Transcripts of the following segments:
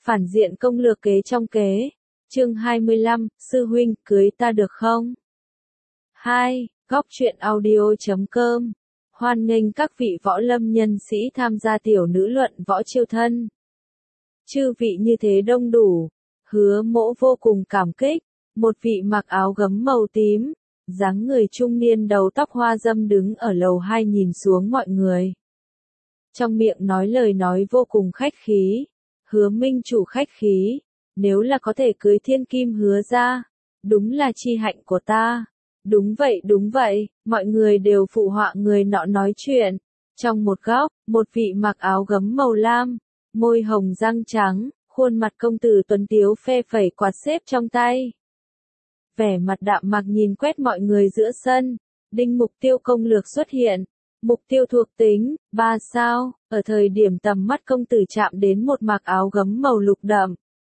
Phản diện công lược kế trong kế. Chương 25, sư huynh, cưới ta được không? 2. Góc truyện audio.com. Hoan nghênh các vị võ lâm nhân sĩ tham gia tiểu nữ luận võ chiêu thân. Chư vị như thế đông đủ, Hứa Mỗ vô cùng cảm kích. Một vị mặc áo gấm màu tím, dáng người trung niên đầu tóc hoa dâm đứng ở lầu 2 nhìn xuống mọi người. Trong miệng nói lời nói vô cùng khách khí. Hứa minh chủ khách khí, nếu là có thể cưới thiên kim Hứa ra, đúng là chi hạnh của ta. Đúng vậy, mọi người đều phụ họa người nọ nói chuyện. Trong một góc, một vị mặc áo gấm màu lam, môi hồng răng trắng, khuôn mặt công tử tuấn tiếu phe phẩy quạt xếp trong tay. Vẻ mặt đạm mạc nhìn quét mọi người giữa sân, đinh mục tiêu công lược xuất hiện. Mục tiêu thuộc tính, 3 sao, ở thời điểm tầm mắt công tử chạm đến một mặc áo gấm màu lục đậm.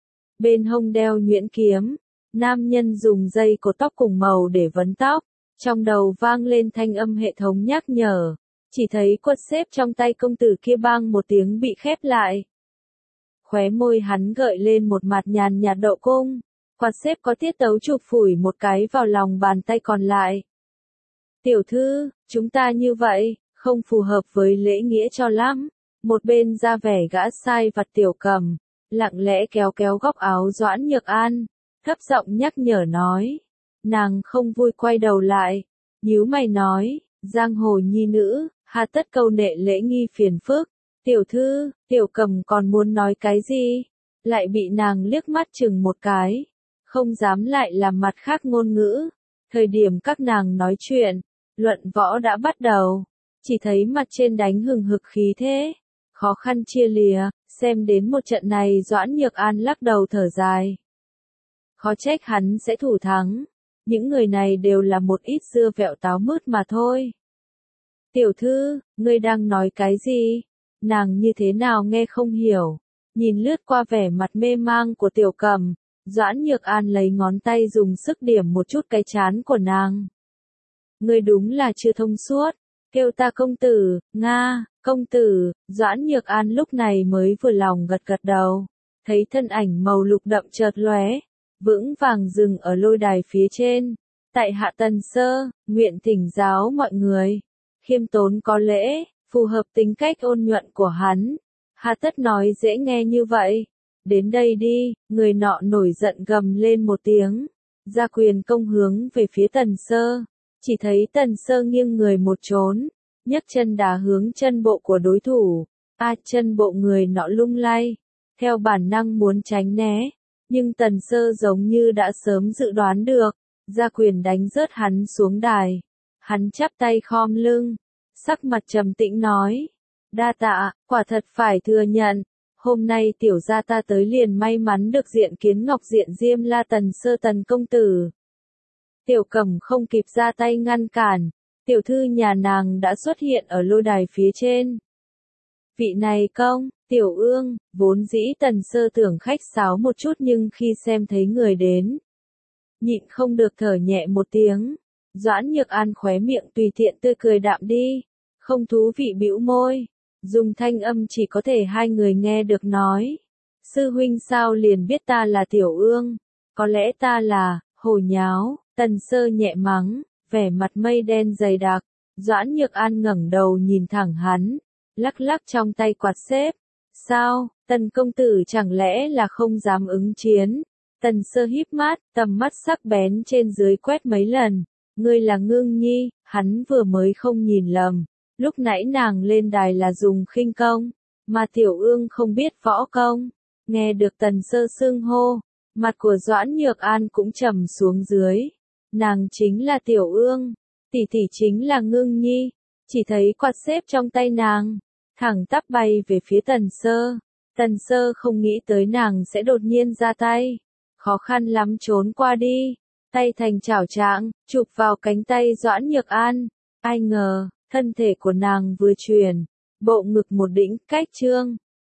Bên hông đeo nhuyễn kiếm, nam nhân dùng dây cột tóc cùng màu để vấn tóc, trong đầu vang lên thanh âm hệ thống nhắc nhở, chỉ thấy quạt xếp trong tay công tử kia bang một tiếng bị khép lại. Khóe môi hắn gợi lên một mặt nhàn nhạt độ cung, quạt xếp có tiết tấu chụp phủi một cái vào lòng bàn tay còn lại. Tiểu thư, chúng ta như vậy, không phù hợp với lễ nghĩa cho lắm. Một bên ra vẻ gã sai vặt Tiểu Cầm, lặng lẽ kéo kéo góc áo Doãn Nhược An, thấp giọng nhắc nhở nói. Nàng không vui quay đầu lại, nhíu mày nói, giang hồ nhi nữ, hà tất câu nệ lễ nghi phiền phức. Tiểu thư, Tiểu Cầm còn muốn nói cái gì? Lại bị nàng liếc mắt chừng một cái, không dám lại làm mặt khác ngôn ngữ. Thời điểm các nàng nói chuyện, luận võ đã bắt đầu, chỉ thấy mặt trên đánh hừng hực khí thế, khó khăn chia lìa, xem đến một trận này Doãn Nhược An lắc đầu thở dài. Khó trách hắn sẽ thủ thắng, những người này đều là một ít dưa vẹo táo mứt mà thôi. Tiểu thư, ngươi đang nói cái gì? Nàng như thế nào nghe không hiểu, nhìn lướt qua vẻ mặt mê mang của Tiểu Cầm, Doãn Nhược An lấy ngón tay dùng sức điểm một chút cái trán của nàng. Ngươi đúng là chưa thông suốt, kêu ta công tử, Nga, công tử. Doãn Nhược An lúc này mới vừa lòng gật gật đầu, thấy thân ảnh màu lục đậm chợt lóe, vững vàng dừng ở lôi đài phía trên. Tại hạ Tần Sơ, nguyện thỉnh giáo mọi người, khiêm tốn có lễ, phù hợp tính cách ôn nhuận của hắn. Hà tất nói dễ nghe như vậy. Đến đây đi, người nọ nổi giận gầm lên một tiếng, ra quyền công hướng về phía Tần Sơ. Chỉ thấy Tần Sơ nghiêng người một trốn, nhấc chân đá hướng chân bộ của đối thủ. Chân bộ người nọ lung lay, theo bản năng muốn tránh né, nhưng Tần Sơ giống như đã sớm dự đoán được, ra quyền đánh rớt hắn xuống đài. Hắn chắp tay khom lưng, sắc mặt trầm tĩnh nói, đa tạ, quả thật phải thừa nhận, hôm nay tiểu gia ta tới liền may mắn được diện kiến Ngọc Diện Diêm La Tần Sơ Tần công tử. Tiểu Cầm không kịp ra tay ngăn cản, tiểu thư nhà nàng đã xuất hiện ở lôi đài phía trên. Vị này công, Tiểu Ương, vốn dĩ Tần Sơ tưởng khách sáo một chút nhưng khi xem thấy người đến, nhịn không được thở nhẹ một tiếng. Doãn Nhược An khóe miệng tùy tiện tươi cười đạm đi, không thú vị bĩu môi, dùng thanh âm chỉ có thể hai người nghe được nói. Sư huynh sao liền biết ta là Tiểu Ương, có lẽ ta là, hồ nháo. Tần Sơ nhẹ mắng, vẻ mặt mây đen dày đặc. Doãn Nhược An ngẩng đầu nhìn thẳng hắn, lắc lắc trong tay quạt xếp. Sao, Tần công tử chẳng lẽ là không dám ứng chiến? Tần Sơ híp mắt, tầm mắt sắc bén trên dưới quét mấy lần. Ngươi là Ngưng Nhi, hắn vừa mới không nhìn lầm. Lúc nãy nàng lên đài là dùng khinh công, mà Tiểu Ương không biết võ công. Nghe được Tần Sơ xưng hô, mặt của Doãn Nhược An cũng trầm xuống dưới. Nàng chính là Tiểu Ương, tỷ tỷ chính là Ngưng Nhi. Chỉ thấy quạt xếp trong tay nàng, thẳng tắp bay về phía Tần Sơ. Tần Sơ không nghĩ tới nàng sẽ đột nhiên ra tay, khó khăn lắm trốn qua đi, tay thành chảo trạng, chụp vào cánh tay Doãn Nhược An. Ai ngờ, thân thể của nàng vừa chuyển, bộ ngực một đĩnh cách trương,